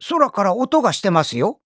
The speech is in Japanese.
空から音がしてますよ。